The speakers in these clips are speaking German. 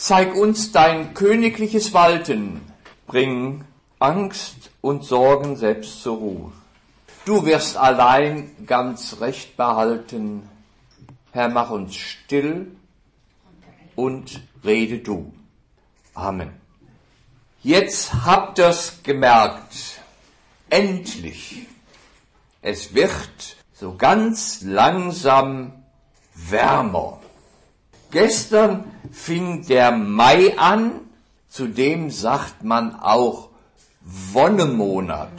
Zeig uns dein königliches Walten, bring Angst und Sorgen selbst zur Ruhe. Du wirst allein ganz recht behalten. Herr, mach uns still und rede du. Amen. Jetzt habt ihr's gemerkt. Endlich. Es wird so ganz langsam wärmer. Gestern fing der Mai an, zudem sagt man auch Wonnemonat.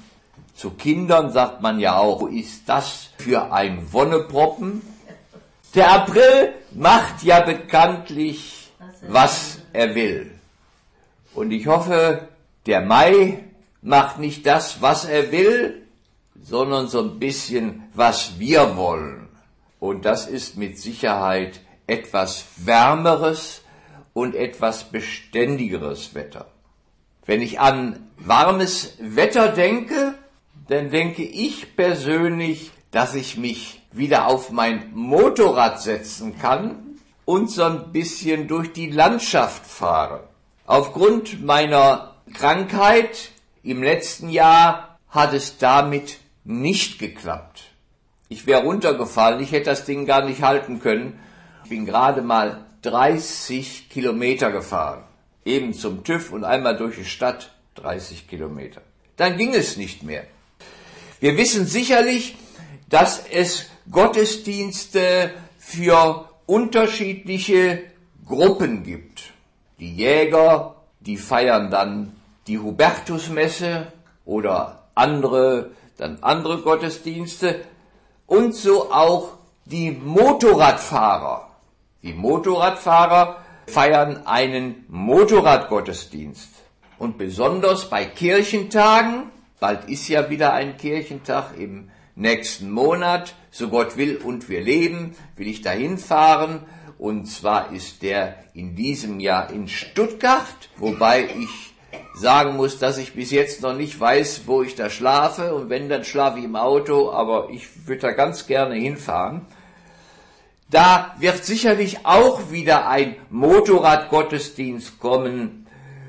Zu Kindern sagt man ja auch, ist das für ein Wonneproppen? Der April macht ja bekanntlich, was er will. Und ich hoffe, der Mai macht nicht das, was er will, sondern so ein bisschen, was wir wollen. Und das ist mit Sicherheit etwas wärmeres und etwas beständigeres Wetter. Wenn ich an warmes Wetter denke, dann denke ich persönlich, dass ich mich wieder auf mein Motorrad setzen kann und so ein bisschen durch die Landschaft fahre. Aufgrund meiner Krankheit im letzten Jahr hat es damit nicht geklappt. Ich wäre runtergefallen, ich hätte das Ding gar nicht halten können. Ich bin gerade mal 30 Kilometer gefahren. Eben zum TÜV und einmal durch die Stadt 30 Kilometer. Dann ging es nicht mehr. Wir wissen sicherlich, dass es Gottesdienste für unterschiedliche Gruppen gibt. Die Jäger, die feiern dann die Hubertusmesse oder andere Gottesdienste und so auch die Motorradfahrer. Die Motorradfahrer feiern einen Motorradgottesdienst. Und besonders bei Kirchentagen, bald ist ja wieder ein Kirchentag im nächsten Monat, so Gott will und wir leben, will ich dahin fahren. Und zwar ist der in diesem Jahr in Stuttgart, wobei ich sagen muss, dass ich bis jetzt noch nicht weiß, wo ich da schlafe. Und wenn, dann schlafe ich im Auto, aber ich würde da ganz gerne hinfahren. Da wird sicherlich auch wieder ein Motorradgottesdienst kommen,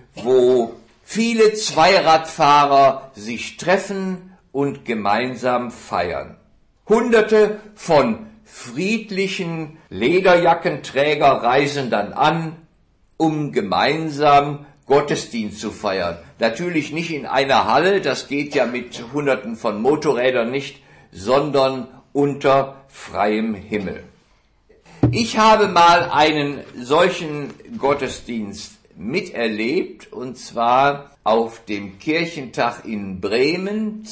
wo viele Zweiradfahrer sich treffen und gemeinsam feiern. Hunderte von friedlichen Lederjackenträger reisen dann an, um gemeinsam Gottesdienst zu feiern. Natürlich nicht in einer Halle, das geht ja mit Hunderten von Motorrädern nicht, sondern unter freiem Himmel. Ich habe mal einen solchen Gottesdienst miterlebt, und zwar auf dem Kirchentag in Bremen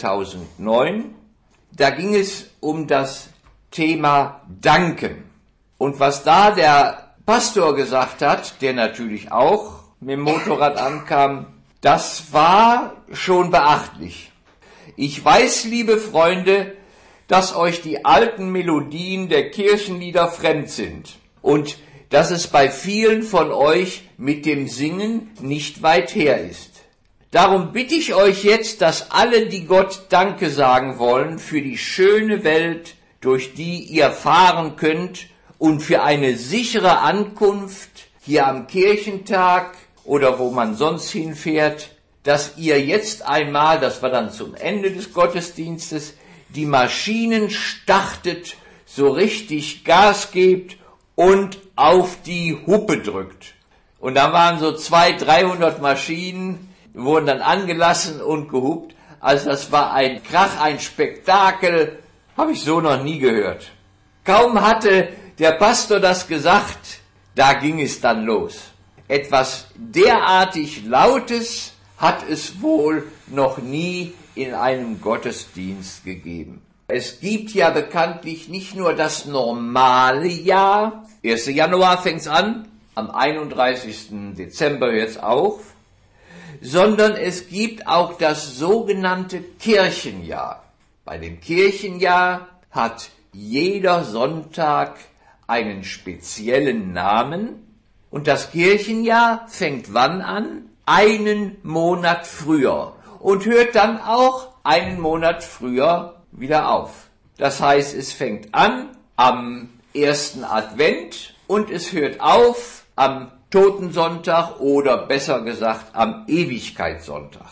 2009. Da ging es um das Thema Danken. Und was da der Pastor gesagt hat, der natürlich auch mit dem Motorrad ankam, das war schon beachtlich. Ich weiß, liebe Freunde, dass euch die alten Melodien der Kirchenlieder fremd sind und dass es bei vielen von euch mit dem Singen nicht weit her ist. Darum bitte ich euch jetzt, dass alle, die Gott Danke sagen wollen, für die schöne Welt, durch die ihr fahren könnt und für eine sichere Ankunft hier am Kirchentag oder wo man sonst hinfährt, dass ihr jetzt einmal, das war dann zum Ende des Gottesdienstes, die Maschinen startet, so richtig Gas gebt und auf die Hupe drückt. Und da waren so 200-300 Maschinen, wurden dann angelassen und gehupt. Also das war ein Krach, ein Spektakel, habe ich so noch nie gehört. Kaum hatte der Pastor das gesagt, da ging es dann los. Etwas derartig Lautes hat es wohl noch nie in einem Gottesdienst gegeben. Es gibt ja bekanntlich nicht nur das normale Jahr, 1. Januar fängt's an, am 31. Dezember jetzt auf, sondern es gibt auch das sogenannte Kirchenjahr. Bei dem Kirchenjahr hat jeder Sonntag einen speziellen Namen und das Kirchenjahr fängt wann an? Einen Monat früher und hört dann auch einen Monat früher wieder auf. Das heißt, es fängt an am 1. Advent und es hört auf am Totensonntag oder besser gesagt am Ewigkeitssonntag.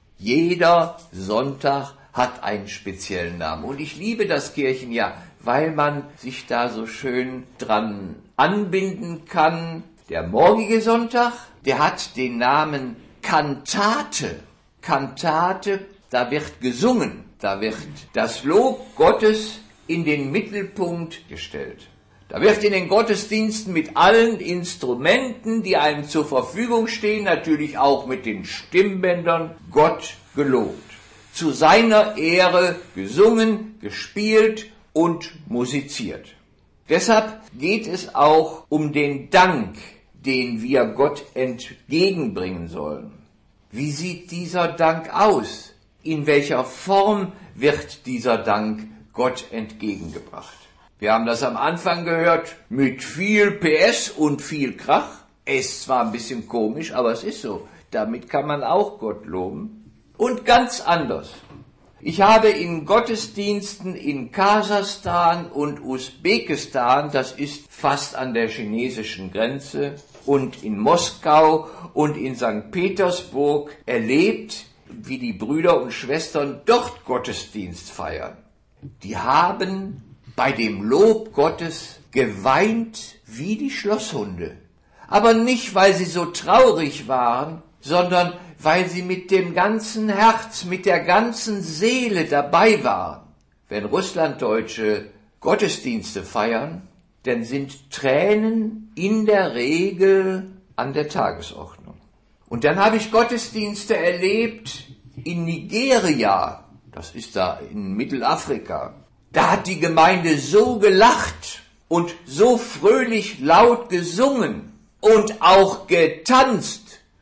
Jeder Sonntag hat einen speziellen Namen. Und ich liebe das Kirchenjahr, weil man sich da so schön dran anbinden kann. Der morgige Sonntag, der hat den Namen Kantate. Kantate, da wird gesungen, da wird das Lob Gottes in den Mittelpunkt gestellt. Da wird in den Gottesdiensten mit allen Instrumenten, die einem zur Verfügung stehen, natürlich auch mit den Stimmbändern, Gott gelobt. Zu seiner Ehre gesungen, gespielt und musiziert. Deshalb geht es auch um den Dank, den wir Gott entgegenbringen sollen. Wie sieht dieser Dank aus? In welcher Form wird dieser Dank Gott entgegengebracht? Wir haben das am Anfang gehört, mit viel PS und viel Krach. Es ist zwar ein bisschen komisch, aber es ist so. Damit kann man auch Gott loben. Und ganz anders. Ich habe in Gottesdiensten in Kasachstan und Usbekistan, das ist fast an der chinesischen Grenze, und in Moskau und in St. Petersburg erlebt, wie die Brüder und Schwestern dort Gottesdienst feiern. Die haben bei dem Lob Gottes geweint wie die Schlosshunde. Aber nicht, weil sie so traurig waren, sondern weil sie mit dem ganzen Herz, mit der ganzen Seele dabei waren. Wenn Russlanddeutsche Gottesdienste feiern, dann sind Tränen in der Regel an der Tagesordnung. Und dann habe ich Gottesdienste erlebt in Nigeria, das ist da in Mittelafrika. Da hat die Gemeinde so gelacht und so fröhlich laut gesungen und auch getanzt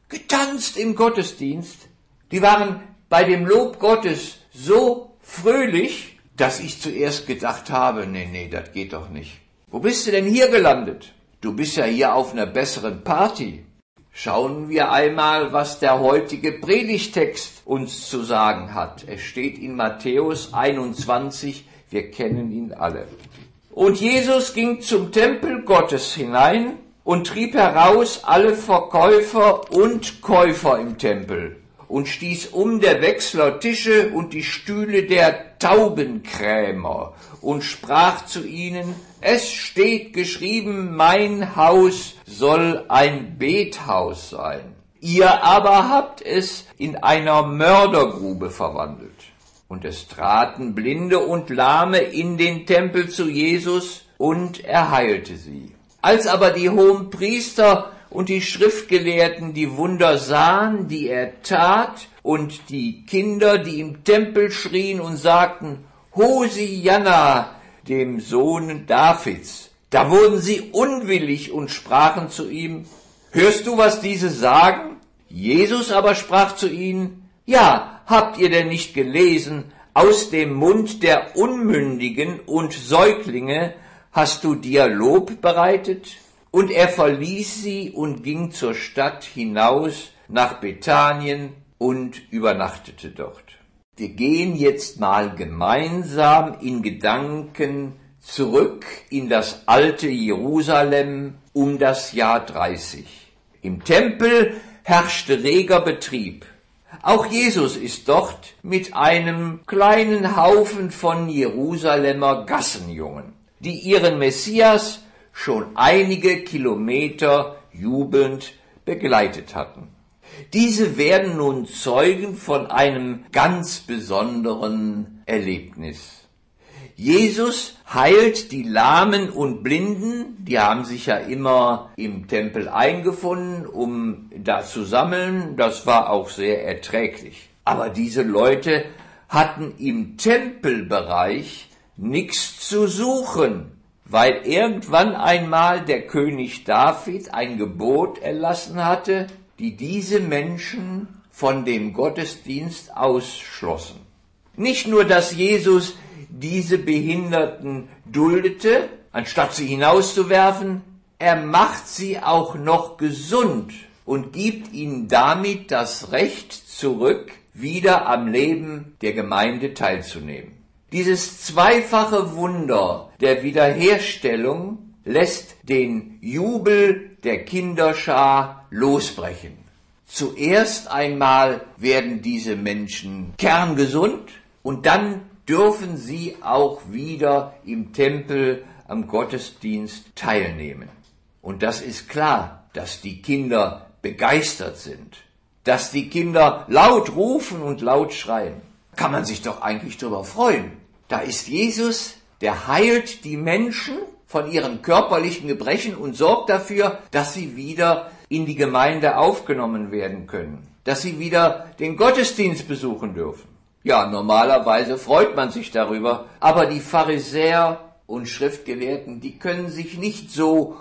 im Gottesdienst. Die waren bei dem Lob Gottes so fröhlich, dass ich zuerst gedacht habe, nee, das geht doch nicht. Wo bist du denn hier gelandet? Du bist ja hier auf einer besseren Party. Schauen wir einmal, was der heutige Predigtext uns zu sagen hat. Es steht in Matthäus 21, wir kennen ihn alle. Und Jesus ging zum Tempel Gottes hinein und trieb heraus alle Verkäufer und Käufer im Tempel und stieß der Wechsler Tische und die Stühle der Taubenkrämer und sprach zu ihnen, es steht geschrieben, mein Haus soll ein Bethaus sein. Ihr aber habt es in einer Mördergrube verwandelt. Und es traten Blinde und Lahme in den Tempel zu Jesus und er heilte sie. Als aber die Hohenpriester und die Schriftgelehrten die Wunder sahen, die er tat, und die Kinder, die im Tempel schrien und sagten, Hosianna, dem Sohn Davids, da wurden sie unwillig und sprachen zu ihm, hörst du, was diese sagen? Jesus aber sprach zu ihnen, ja, habt ihr denn nicht gelesen, aus dem Mund der Unmündigen und Säuglinge hast du dir Lob bereitet? Und er verließ sie und ging zur Stadt hinaus nach Bethanien und übernachtete dort. Wir gehen jetzt mal gemeinsam in Gedanken zurück in das alte Jerusalem um das Jahr 30. Im Tempel herrschte reger Betrieb. Auch Jesus ist dort mit einem kleinen Haufen von Jerusalemer Gassenjungen, die ihren Messias schon einige Kilometer jubelnd begleitet hatten. Diese werden nun Zeugen von einem ganz besonderen Erlebnis. Jesus heilt die Lahmen und Blinden, die haben sich ja immer im Tempel eingefunden, um da zu sammeln, das war auch sehr erträglich. Aber diese Leute hatten im Tempelbereich nichts zu suchen, weil irgendwann einmal der König David ein Gebot erlassen hatte, die diese Menschen von dem Gottesdienst ausschlossen. Nicht nur, dass Jesus diese Behinderten duldete, anstatt sie hinauszuwerfen, er macht sie auch noch gesund und gibt ihnen damit das Recht zurück, wieder am Leben der Gemeinde teilzunehmen. Dieses zweifache Wunder der Wiederherstellung lässt den Jubel der Kinderschar losbrechen. Zuerst einmal werden diese Menschen kerngesund und dann dürfen sie auch wieder im Tempel am Gottesdienst teilnehmen. Und das ist klar, dass die Kinder begeistert sind, dass die Kinder laut rufen und laut schreien. Kann man sich doch eigentlich darüber freuen. Da ist Jesus, der heilt die Menschen von ihren körperlichen Gebrechen und sorgt dafür, dass sie wieder in die Gemeinde aufgenommen werden können, dass sie wieder den Gottesdienst besuchen dürfen. Ja, normalerweise freut man sich darüber, aber die Pharisäer und Schriftgelehrten, die können sich nicht so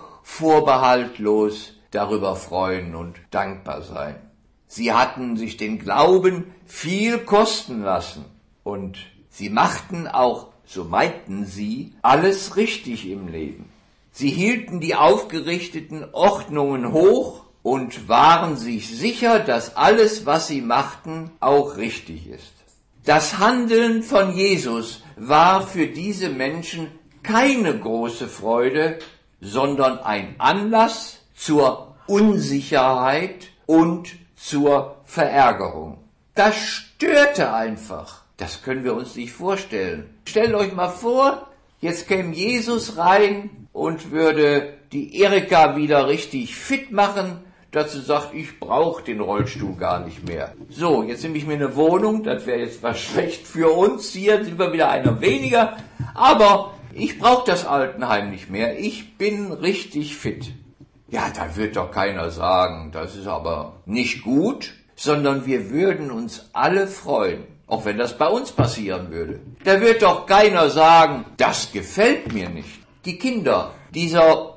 vorbehaltlos darüber freuen und dankbar sein. Sie hatten sich den Glauben viel kosten lassen und sie machten auch, so meinten sie, alles richtig im Leben. Sie hielten die aufgerichteten Ordnungen hoch und waren sich sicher, dass alles, was sie machten, auch richtig ist. Das Handeln von Jesus war für diese Menschen keine große Freude, sondern ein Anlass zur Unsicherheit und zur Verärgerung. Das störte einfach. Das können wir uns nicht vorstellen. Stellt euch mal vor, jetzt käme Jesus rein und würde die Erika wieder richtig fit machen, dazu sagt, ich brauche den Rollstuhl gar nicht mehr. So, jetzt nehme ich mir eine Wohnung, das wäre jetzt was schlecht für uns, hier sind wir wieder einer weniger, aber ich brauche das Altenheim nicht mehr, ich bin richtig fit. Ja, da wird doch keiner sagen, das ist aber nicht gut, sondern wir würden uns alle freuen, auch wenn das bei uns passieren würde. Da wird doch keiner sagen, das gefällt mir nicht. Die Kinder, dieser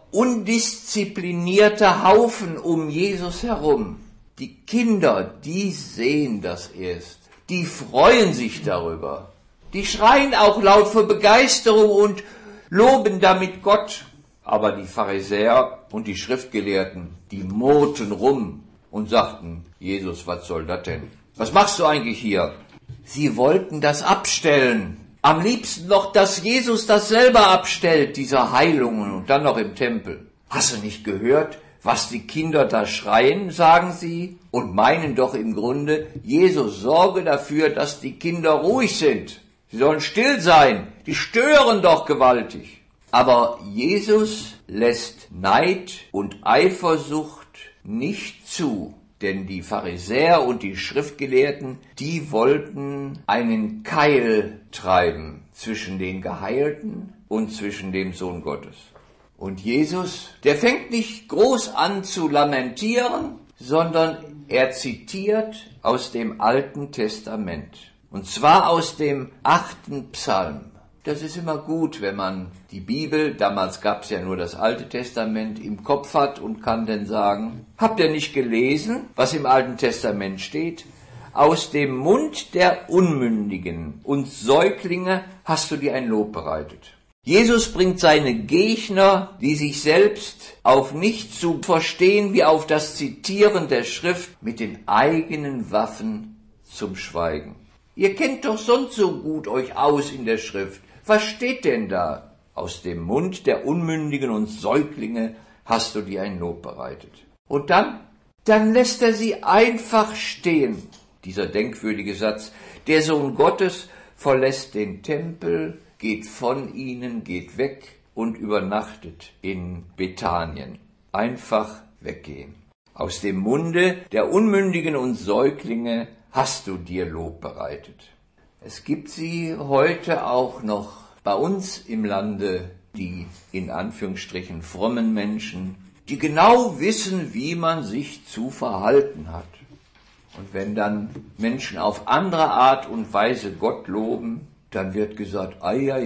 undisziplinierte Haufen um Jesus herum, die Kinder, die sehen das erst, die freuen sich darüber. Die schreien auch laut vor Begeisterung und loben damit Gott. Aber die Pharisäer und die Schriftgelehrten, die murrten rum und sagten, Jesus, was soll das denn? Was machst du eigentlich hier? Sie wollten das abstellen. Am liebsten noch, dass Jesus das selber abstellt, diese Heilungen und dann noch im Tempel. Hast du nicht gehört, was die Kinder da schreien, sagen sie, und meinen doch im Grunde, Jesus sorge dafür, dass die Kinder ruhig sind. Sie sollen still sein, die stören doch gewaltig. Aber Jesus lässt Neid und Eifersucht nicht zu, denn die Pharisäer und die Schriftgelehrten, die wollten einen Keil treiben zwischen den Geheilten und zwischen dem Sohn Gottes. Und Jesus, der fängt nicht groß an zu lamentieren, sondern er zitiert aus dem Alten Testament. Und zwar aus dem 8. Psalm. Das ist immer gut, wenn man die Bibel, damals gab es ja nur das Alte Testament, im Kopf hat und kann dann sagen, habt ihr nicht gelesen, was im Alten Testament steht? Aus dem Mund der Unmündigen und Säuglinge hast du dir ein Lob bereitet. Jesus bringt seine Gegner, die sich selbst auf nichts zu verstehen wie auf das Zitieren der Schrift, mit den eigenen Waffen zum Schweigen. Ihr kennt doch sonst so gut euch aus in der Schrift. Was steht denn da? Aus dem Mund der Unmündigen und Säuglinge hast du dir ein Lob bereitet. Und dann lässt er sie einfach stehen. Dieser denkwürdige Satz, der Sohn Gottes verlässt den Tempel, geht von ihnen, geht weg und übernachtet in Bethanien. Einfach weggehen. Aus dem Munde der Unmündigen und Säuglinge hast du dir Lob bereitet. Es gibt sie heute auch noch bei uns im Lande, die in Anführungsstrichen frommen Menschen, die genau wissen, wie man sich zu verhalten hat. Und wenn dann Menschen auf andere Art und Weise Gott loben, dann wird gesagt,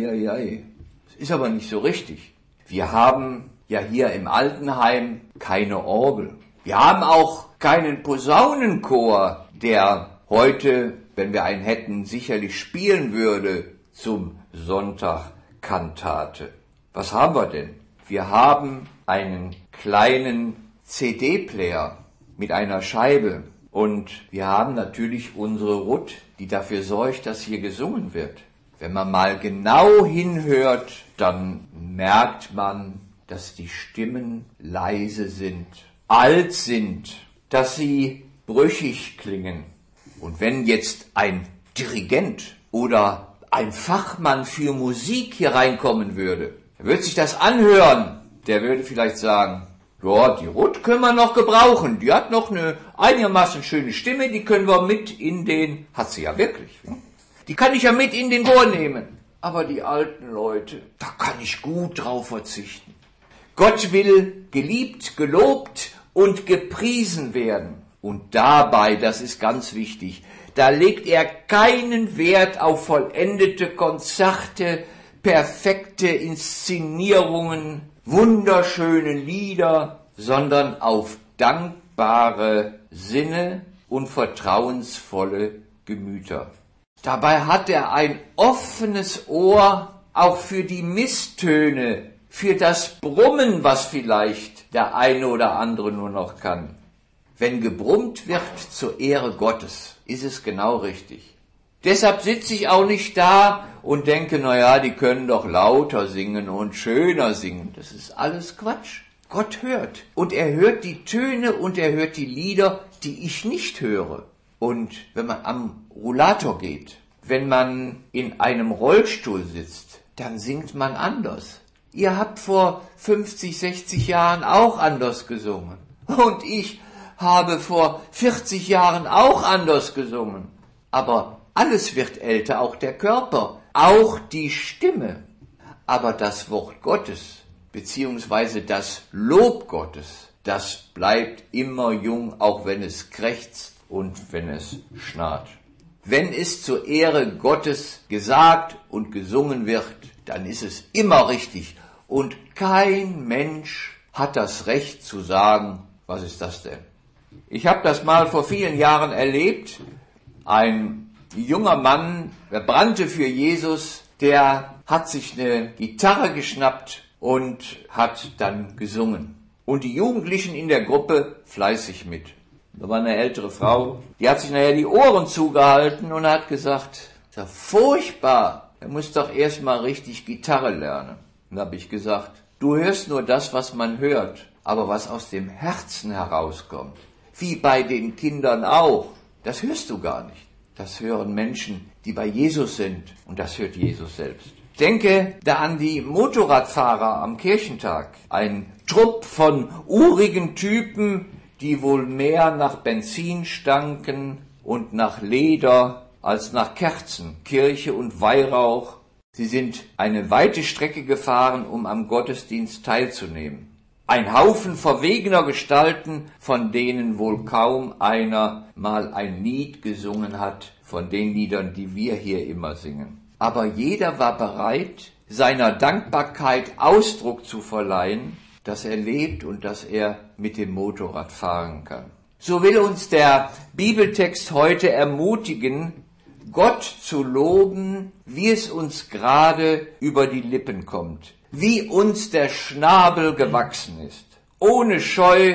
ei. Das ist aber nicht so richtig. Wir haben ja hier im Altenheim keine Orgel. Wir haben auch keinen Posaunenchor, der heute, wenn wir einen hätten, sicherlich spielen würde zum Sonntagkantate. Was haben wir denn? Wir haben einen kleinen CD-Player mit einer Scheibe und wir haben natürlich unsere Ruth, die dafür sorgt, dass hier gesungen wird. Wenn man mal genau hinhört, dann merkt man, dass die Stimmen leise sind, alt sind, dass sie brüchig klingen. Und wenn jetzt ein Dirigent oder ein Fachmann für Musik hier reinkommen würde, er würde sich das anhören, der würde vielleicht sagen, ja, die Ruth können wir noch gebrauchen, die hat noch eine einigermaßen schöne Stimme, die können wir mit in den, hat sie ja wirklich, die kann ich ja mit in den Chor nehmen. Aber die alten Leute, da kann ich gut drauf verzichten. Gott will geliebt, gelobt und gepriesen werden. Und dabei, das ist ganz wichtig, da legt er keinen Wert auf vollendete Konzerte, perfekte Inszenierungen, wunderschöne Lieder, sondern auf dankbare Sinne und vertrauensvolle Gemüter. Dabei hat er ein offenes Ohr auch für die Misstöne, für das Brummen, was vielleicht der eine oder andere nur noch kann. Wenn gebrummt wird zur Ehre Gottes, ist es genau richtig. Deshalb sitze ich auch nicht da und denke, naja, die können doch lauter singen und schöner singen. Das ist alles Quatsch. Gott hört. Und er hört die Töne und er hört die Lieder, die ich nicht höre. Und wenn man am Rollator geht, wenn man in einem Rollstuhl sitzt, dann singt man anders. Ihr habt vor 50, 60 Jahren auch anders gesungen. Und ich habe vor 40 Jahren auch anders gesungen. Aber alles wird älter, auch der Körper, auch die Stimme. Aber das Wort Gottes, beziehungsweise das Lob Gottes, das bleibt immer jung, auch wenn es krächzt und wenn es schnarrt. Wenn es zur Ehre Gottes gesagt und gesungen wird, dann ist es immer richtig. Und kein Mensch hat das Recht zu sagen, was ist das denn? Ich habe das mal vor vielen Jahren erlebt. Ein junger Mann, der brannte für Jesus, der hat sich eine Gitarre geschnappt und hat dann gesungen. Und die Jugendlichen in der Gruppe fleißig mit. Da war eine ältere Frau, die hat sich nachher die Ohren zugehalten und hat gesagt, das ist ja furchtbar, er muss doch erst mal richtig Gitarre lernen. Und da habe ich gesagt, du hörst nur das, was man hört, aber was aus dem Herzen herauskommt, wie bei den Kindern auch, das hörst du gar nicht. Das hören Menschen, die bei Jesus sind, und das hört Jesus selbst. Denke da an die Motorradfahrer am Kirchentag, ein Trupp von urigen Typen, die wohl mehr nach Benzin stanken und nach Leder als nach Kerzen, Kirche und Weihrauch. Sie sind eine weite Strecke gefahren, um am Gottesdienst teilzunehmen. Ein Haufen verwegener Gestalten, von denen wohl kaum einer mal ein Lied gesungen hat, von den Liedern, die wir hier immer singen. Aber jeder war bereit, seiner Dankbarkeit Ausdruck zu verleihen, dass er lebt und dass er mit dem Motorrad fahren kann. So will uns der Bibeltext heute ermutigen, Gott zu loben, wie es uns gerade über die Lippen kommt, wie uns der Schnabel gewachsen ist, ohne Scheu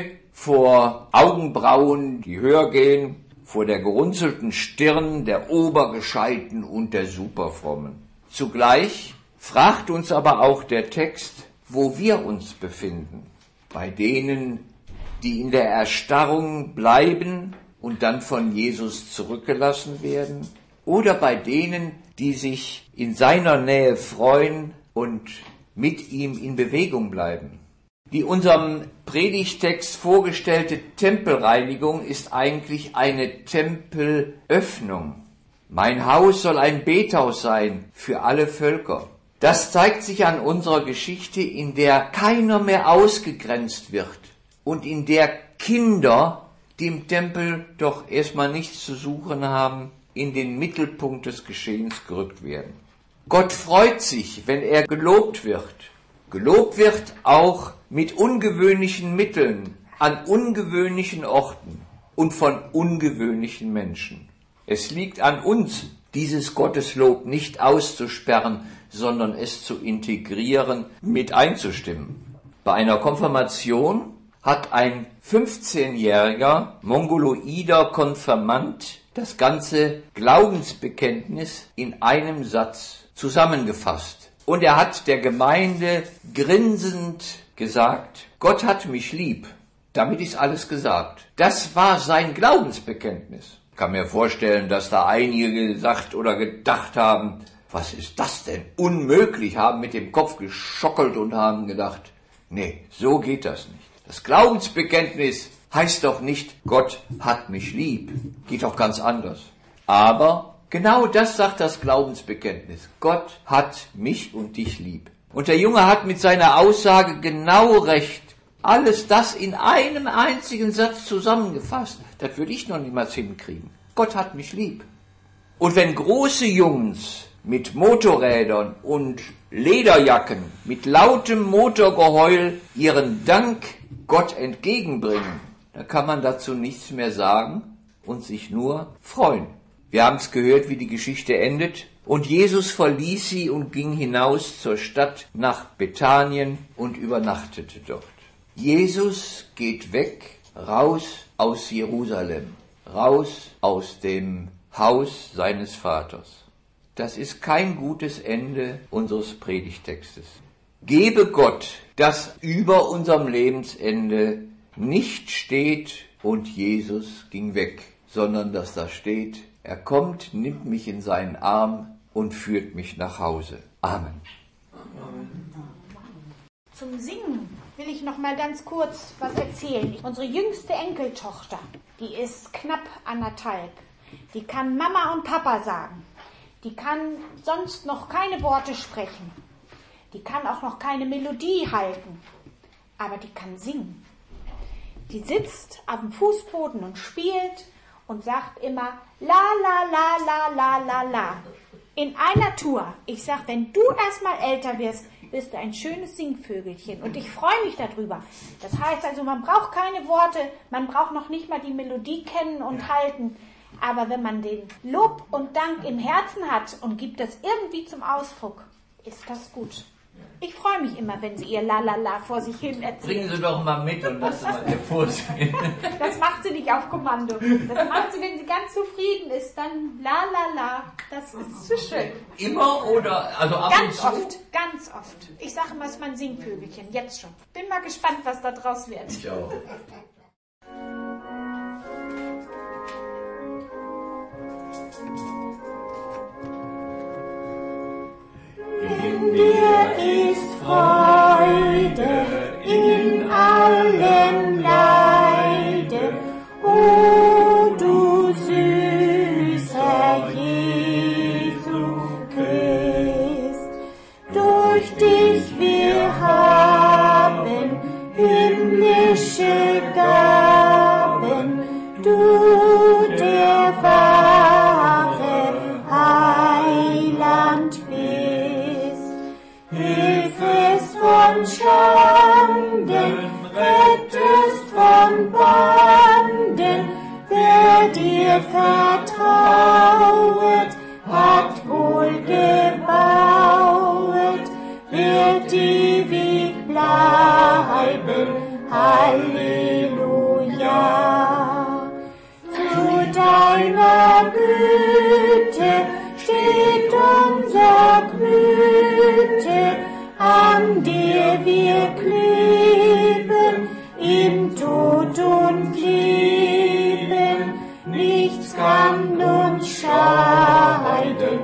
vor Augenbrauen, die höher gehen, vor der gerunzelten Stirn der Obergescheiten und der Superfrommen. Zugleich fragt uns aber auch der Text, wo wir uns befinden, bei denen, die in der Erstarrung bleiben und dann von Jesus zurückgelassen werden, oder bei denen, die sich in seiner Nähe freuen und mit ihm in Bewegung bleiben. Die unserem Predigtext vorgestellte Tempelreinigung ist eigentlich eine Tempelöffnung. Mein Haus soll ein Bethaus sein für alle Völker. Das zeigt sich an unserer Geschichte, in der keiner mehr ausgegrenzt wird und in der Kinder, die im Tempel doch erstmal nichts zu suchen haben, in den Mittelpunkt des Geschehens gerückt werden. Gott freut sich, wenn er gelobt wird. Gelobt wird auch mit ungewöhnlichen Mitteln, an ungewöhnlichen Orten und von ungewöhnlichen Menschen. Es liegt an uns, dieses Gotteslob nicht auszusperren, sondern es zu integrieren, mit einzustimmen. Bei einer Konfirmation hat ein 15-jähriger mongoloider Konfirmand das ganze Glaubensbekenntnis in einem Satz zusammengefasst. Und er hat der Gemeinde grinsend gesagt, Gott hat mich lieb. Damit ist alles gesagt. Das war sein Glaubensbekenntnis. Ich kann mir vorstellen, dass da einige gesagt oder gedacht haben, was ist das denn? Unmöglich, haben mit dem Kopf geschockelt und haben gedacht, nee, so geht das nicht. Das Glaubensbekenntnis heißt doch nicht, Gott hat mich lieb. Geht doch ganz anders. Aber genau das sagt das Glaubensbekenntnis. Gott hat mich und dich lieb. Und der Junge hat mit seiner Aussage genau recht. Alles das in einem einzigen Satz zusammengefasst. Das würde ich noch niemals hinkriegen. Gott hat mich lieb. Und wenn große Jungs mit Motorrädern und Lederjacken, mit lautem Motorgeheul ihren Dank Gott entgegenbringen, dann kann man dazu nichts mehr sagen und sich nur freuen. Wir haben es gehört, wie die Geschichte endet. Und Jesus verließ sie und ging hinaus zur Stadt nach Bethanien und übernachtete dort. Jesus geht weg, raus aus Jerusalem, raus aus dem Haus seines Vaters. Das ist kein gutes Ende unseres Predigtextes. Gebe Gott, dass über unserem Lebensende nicht steht und Jesus ging weg, sondern dass da steht, er kommt, nimmt mich in seinen Arm und führt mich nach Hause. Amen. Zum Singen will ich noch mal ganz kurz was erzählen. Unsere jüngste Enkeltochter, die ist knapp 1,5. Die kann Mama und Papa sagen. Die kann sonst noch keine Worte sprechen. Die kann auch noch keine Melodie halten. Aber die kann singen. Die sitzt auf dem Fußboden und spielt und sagt immer la la la la la la la. In einer Tour. Ich sag, wenn du erstmal älter wirst, bist du ein schönes Singvögelchen. Und ich freue mich darüber. Das heißt also, man braucht keine Worte, man braucht noch nicht mal die Melodie kennen und halten. Aber wenn man den Lob und Dank im Herzen hat und gibt das irgendwie zum Ausdruck, ist das gut. Ich freue mich immer, wenn sie ihr Lalala vor sich hin erzählt. Bringen Sie doch mal mit und lassen Sie mal hervorsehen. Das macht sie nicht auf Kommando. Das macht sie, wenn sie ganz zufrieden ist, dann Lalala. Das ist so schön. Immer oder? Also ab Ganz und zu? oft, ganz oft. Ich sage immer, es ist mein Singvögelchen, jetzt schon. Bin mal gespannt, was da draus wird. Ich auch. In dir ist Freude in allem Leide, o du süßer Jesu Christ. Durch dich wir haben himmlische Gaben, du der wahre Heiland bist. Hilf es von Schanden, rettest von Banden, wer dir vertrauet, hat wohl gebauet, wird ewig bleiben. Halleluja. Zu deiner Güte steht unser Güte, an dir wir kleben, im Tod und Leben, nichts kann uns scheiden.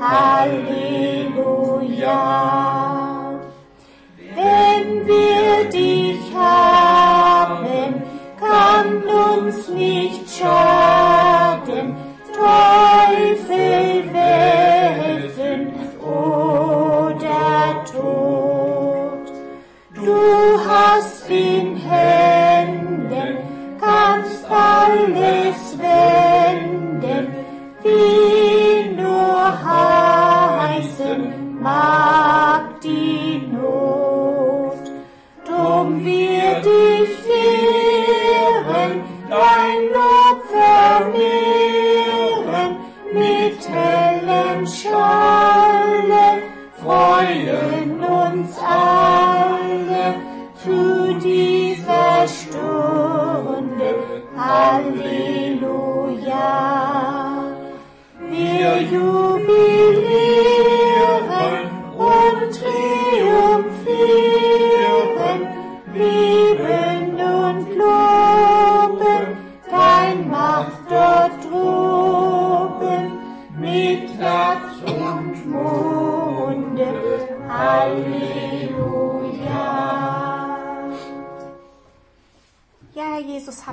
Halleluja. Wenn wir dich haben, kann uns nicht schaden, Teufel, Wesen oder Tod. Du hast in Händen, kannst alles wenden, wie nur heißen mag die Not. Drum wir dich ehren, dein Lob vermehren, mit hellem Schalle freuen uns alle zu dieser Stunde. Halleluja. Wir jubilieren und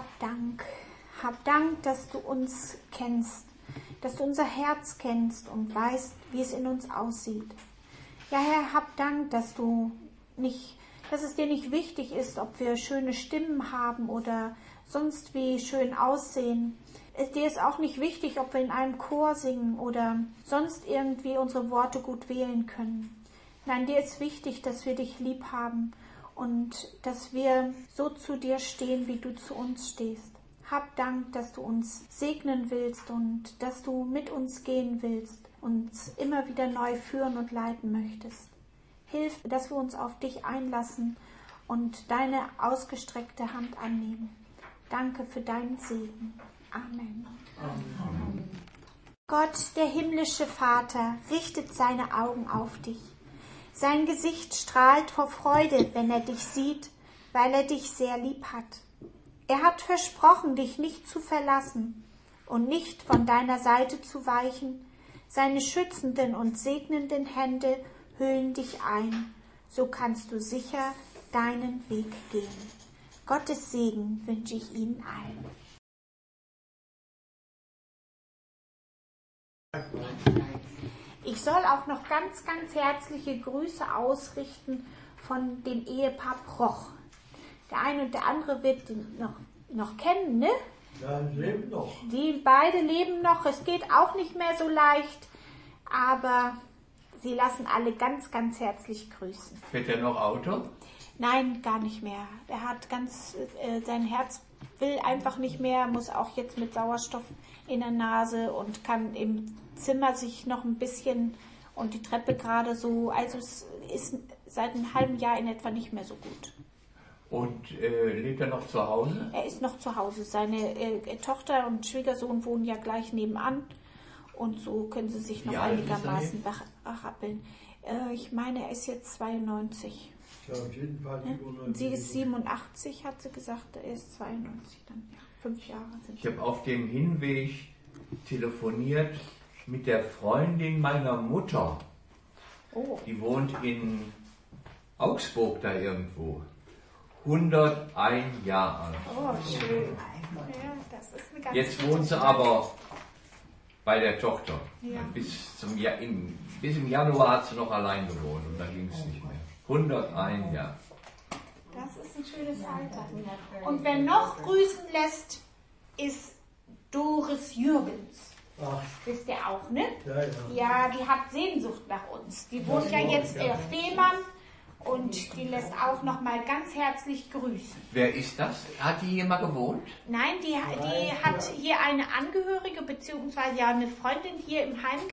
hab Dank. Hab Dank, dass du uns kennst, dass du unser Herz kennst und weißt, wie es in uns aussieht. Ja, Herr, hab Dank, dass es dir nicht wichtig ist, ob wir schöne Stimmen haben oder sonst wie schön aussehen. Dir ist auch nicht wichtig, ob wir in einem Chor singen oder sonst irgendwie unsere Worte gut wählen können. Nein, dir ist wichtig, dass wir dich lieb haben und dass wir so zu dir stehen, wie du zu uns stehst. Hab Dank, dass du uns segnen willst und dass du mit uns gehen willst, uns immer wieder neu führen und leiten möchtest. Hilf, dass wir uns auf dich einlassen und deine ausgestreckte Hand annehmen. Danke für deinen Segen. Amen. Amen. Gott, der himmlische Vater, richtet seine Augen auf dich. Sein Gesicht strahlt vor Freude, wenn er dich sieht, weil er dich sehr lieb hat. Er hat versprochen, dich nicht zu verlassen und nicht von deiner Seite zu weichen. Seine schützenden und segnenden Hände hüllen dich ein. So kannst du sicher deinen Weg gehen. Gottes Segen wünsche ich Ihnen allen. Ich soll auch noch ganz, ganz herzliche Grüße ausrichten von dem Ehepaar Proch. Der eine und der andere wird ihn noch kennen, ne? Ja, leben noch. Die beide leben noch. Es geht auch nicht mehr so leicht, aber sie lassen alle ganz, ganz herzlich grüßen. Fährt er noch Auto? Nein, gar nicht mehr. Er hat sein Herz will einfach nicht mehr, muss auch jetzt mit Sauerstoff in der Nase und kann im Zimmer sich noch ein bisschen und die Treppe gerade so, also es ist seit einem halben Jahr in etwa nicht mehr so gut. Und lebt er noch zu Hause? Er ist noch zu Hause. Seine Tochter und Schwiegersohn wohnen ja gleich nebenan und so können sie sich noch einigermaßen berappeln. Ich meine, er ist jetzt 92. Ja, auf jeden Fall. Und sie ist 87, hat sie gesagt, er ist 92 dann. Ja, 5 Jahre sind Ich habe auf dem Hinweg telefoniert mit der Freundin meiner Mutter. Oh. Die wohnt in Augsburg da irgendwo. 101 Jahre alt. Oh, schön. Ja, das ist eine ganz Jetzt wohnt sie aber bei der Tochter. Ja. Bis im Januar hat sie noch allein gewohnt und dann ging es nicht mehr. 101 Jahre. Das ist ein schönes Alter. Und wer noch grüßen lässt, ist Doris Jürgens. Ach, Wisst ihr auch, ne? ja, ja. Ja, die hat Sehnsucht nach uns. Die wohnt ja jetzt auf Fehmarn und die lässt auch noch mal ganz herzlich grüßen. Wer ist das? Hat die hier mal gewohnt? Nein, die hat hier eine Angehörige beziehungsweise ja eine Freundin hier im Heim